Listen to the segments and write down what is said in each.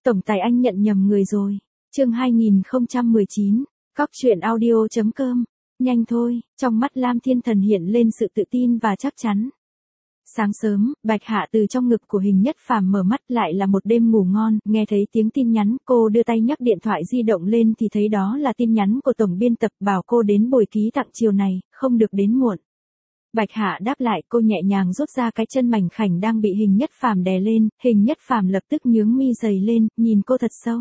Tổng tài anh nhận nhầm người rồi. Chương 2019, Cóc truyện audio.com. Nhanh thôi, trong mắt Lam Thiên Thần hiện lên sự tự tin và chắc chắn. Sáng sớm, Bạch Hạ từ trong ngực của Hình Nhất Phàm mở mắt, lại là một đêm ngủ ngon, nghe thấy tiếng tin nhắn, cô đưa tay nhấc điện thoại di động lên thì thấy đó là tin nhắn của tổng biên tập bảo cô đến buổi ký tặng chiều này, không được đến muộn. Bạch Hạ đáp lại, cô nhẹ nhàng rút ra cái chân mảnh khảnh đang bị Hình Nhất Phàm đè lên, Hình Nhất Phàm lập tức nhướng mi dày lên, nhìn cô thật sâu.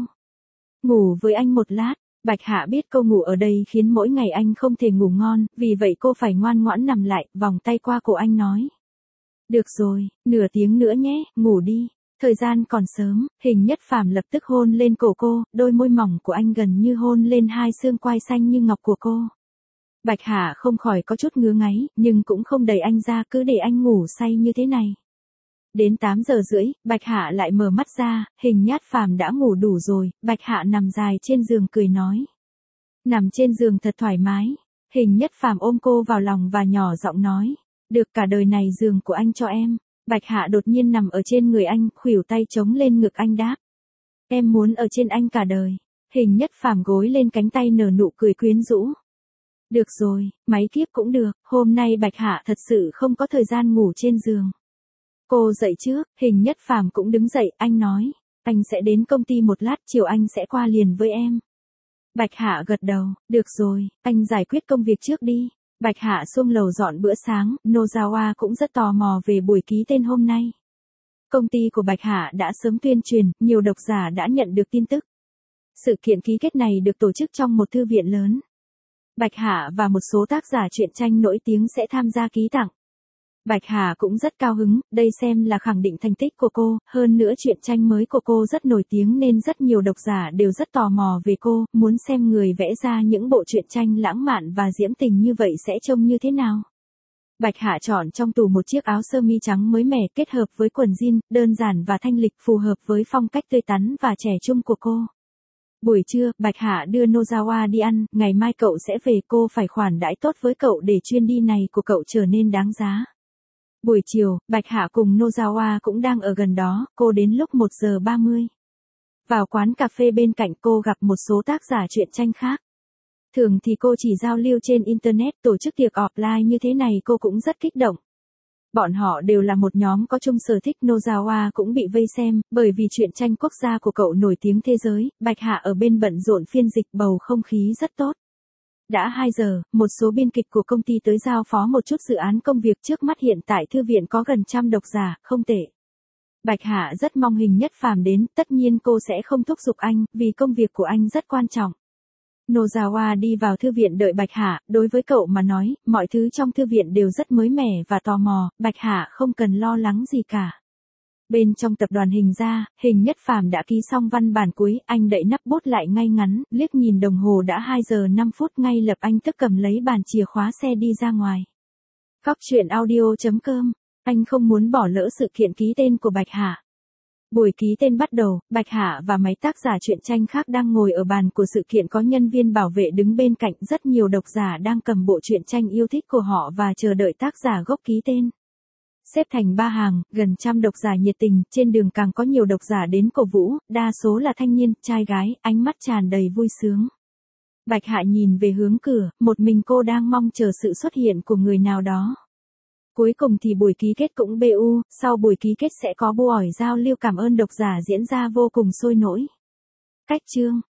Ngủ với anh một lát. Bạch Hạ biết cô ngủ ở đây khiến mỗi ngày anh không thể ngủ ngon, vì vậy cô phải ngoan ngoãn nằm lại, vòng tay qua cổ anh nói. Được rồi, nửa tiếng nữa nhé, ngủ đi. Thời gian còn sớm, Hình Nhất Phàm lập tức hôn lên cổ cô, đôi môi mỏng của anh gần như hôn lên hai xương quai xanh như ngọc của cô. Bạch Hạ không khỏi có chút ngứa ngáy, nhưng cũng không đẩy anh ra, cứ để anh ngủ say như thế này. Đến 8 giờ rưỡi, Bạch Hạ lại mở mắt ra, Hình Nhất Phàm đã ngủ đủ rồi, Bạch Hạ nằm dài trên giường cười nói. Nằm trên giường thật thoải mái. Hình Nhất Phàm ôm cô vào lòng và nhỏ giọng nói. Được, cả đời này giường của anh cho em. Bạch Hạ đột nhiên nằm ở trên người anh, khuỷu tay chống lên ngực anh đáp. Em muốn ở trên anh cả đời. Hình Nhất Phàm gối lên cánh tay nở nụ cười quyến rũ. Được rồi, mấy kiếp cũng được, hôm nay Bạch Hạ thật sự không có thời gian ngủ trên giường. Cô dậy trước, Hình Nhất Phàm cũng đứng dậy, anh nói, anh sẽ đến công ty một lát, chiều anh sẽ qua liền với em. Bạch Hạ gật đầu, được rồi, anh giải quyết công việc trước đi. Bạch Hạ xuống lầu dọn bữa sáng, Nozawa cũng rất tò mò về buổi ký tên hôm nay. Công ty của Bạch Hạ đã sớm tuyên truyền, nhiều độc giả đã nhận được tin tức. Sự kiện ký kết này được tổ chức trong một thư viện lớn. Bạch Hạ và một số tác giả truyện tranh nổi tiếng sẽ tham gia ký tặng. Bạch Hạ cũng rất cao hứng, đây xem là khẳng định thành tích của cô, hơn nữa truyện tranh mới của cô rất nổi tiếng nên rất nhiều độc giả đều rất tò mò về cô, muốn xem người vẽ ra những bộ truyện tranh lãng mạn và diễm tình như vậy sẽ trông như thế nào. Bạch Hạ chọn trong tủ một chiếc áo sơ mi trắng mới mẻ kết hợp với quần jean, đơn giản và thanh lịch, phù hợp với phong cách tươi tắn và trẻ trung của cô. Buổi trưa, Bạch Hạ đưa Nozawa đi ăn, ngày mai cậu sẽ về, cô phải khoản đãi tốt với cậu để chuyến đi này của cậu trở nên đáng giá. Buổi chiều, Bạch Hạ cùng Nozawa cũng đang ở gần đó, cô đến lúc 1 giờ 30. Vào quán cà phê bên cạnh cô gặp một số tác giả truyện tranh khác. Thường thì cô chỉ giao lưu trên Internet, tổ chức tiệc offline như thế này cô cũng rất kích động. Bọn họ đều là một nhóm có chung sở thích, Nozawa cũng bị vây xem, bởi vì truyện tranh quốc gia của cậu nổi tiếng thế giới, Bạch Hạ ở bên bận rộn phiên dịch, bầu không khí rất tốt. Đã 2 giờ, một số biên kịch của công ty tới giao phó một chút dự án công việc, trước mắt hiện tại thư viện có gần 100 độc giả, không tệ. Bạch Hạ rất mong Hình Nhất Phàm đến, tất nhiên cô sẽ không thúc giục anh, vì công việc của anh rất quan trọng. Nozawa đi vào thư viện đợi Bạch Hạ, đối với cậu mà nói, mọi thứ trong thư viện đều rất mới mẻ và tò mò, Bạch Hạ không cần lo lắng gì cả. Bên trong tập đoàn Hình ra, Hình Nhất Phàm đã ký xong văn bản cuối, anh đậy nắp bút lại ngay ngắn, liếc nhìn đồng hồ đã 2 giờ 5 phút, ngay lập anh tức cầm lấy bàn chìa khóa xe đi ra ngoài. Cóc truyện audio.com, anh không muốn bỏ lỡ sự kiện ký tên của Bạch Hạ. Buổi ký tên bắt đầu, Bạch Hạ và mấy tác giả truyện tranh khác đang ngồi ở bàn của sự kiện, có nhân viên bảo vệ đứng bên cạnh, rất nhiều độc giả đang cầm bộ truyện tranh yêu thích của họ và chờ đợi tác giả gốc ký tên. Xếp thành 3 hàng, gần 100 độc giả nhiệt tình, trên đường càng có nhiều độc giả đến cổ vũ, đa số là thanh niên, trai gái, ánh mắt tràn đầy vui sướng. Bạch Hạ nhìn về hướng cửa, một mình cô đang mong chờ sự xuất hiện của người nào đó. Cuối cùng thì buổi ký kết cũng BU, sau buổi ký kết sẽ có buổi giao lưu cảm ơn độc giả diễn ra vô cùng sôi nổi. Cách chương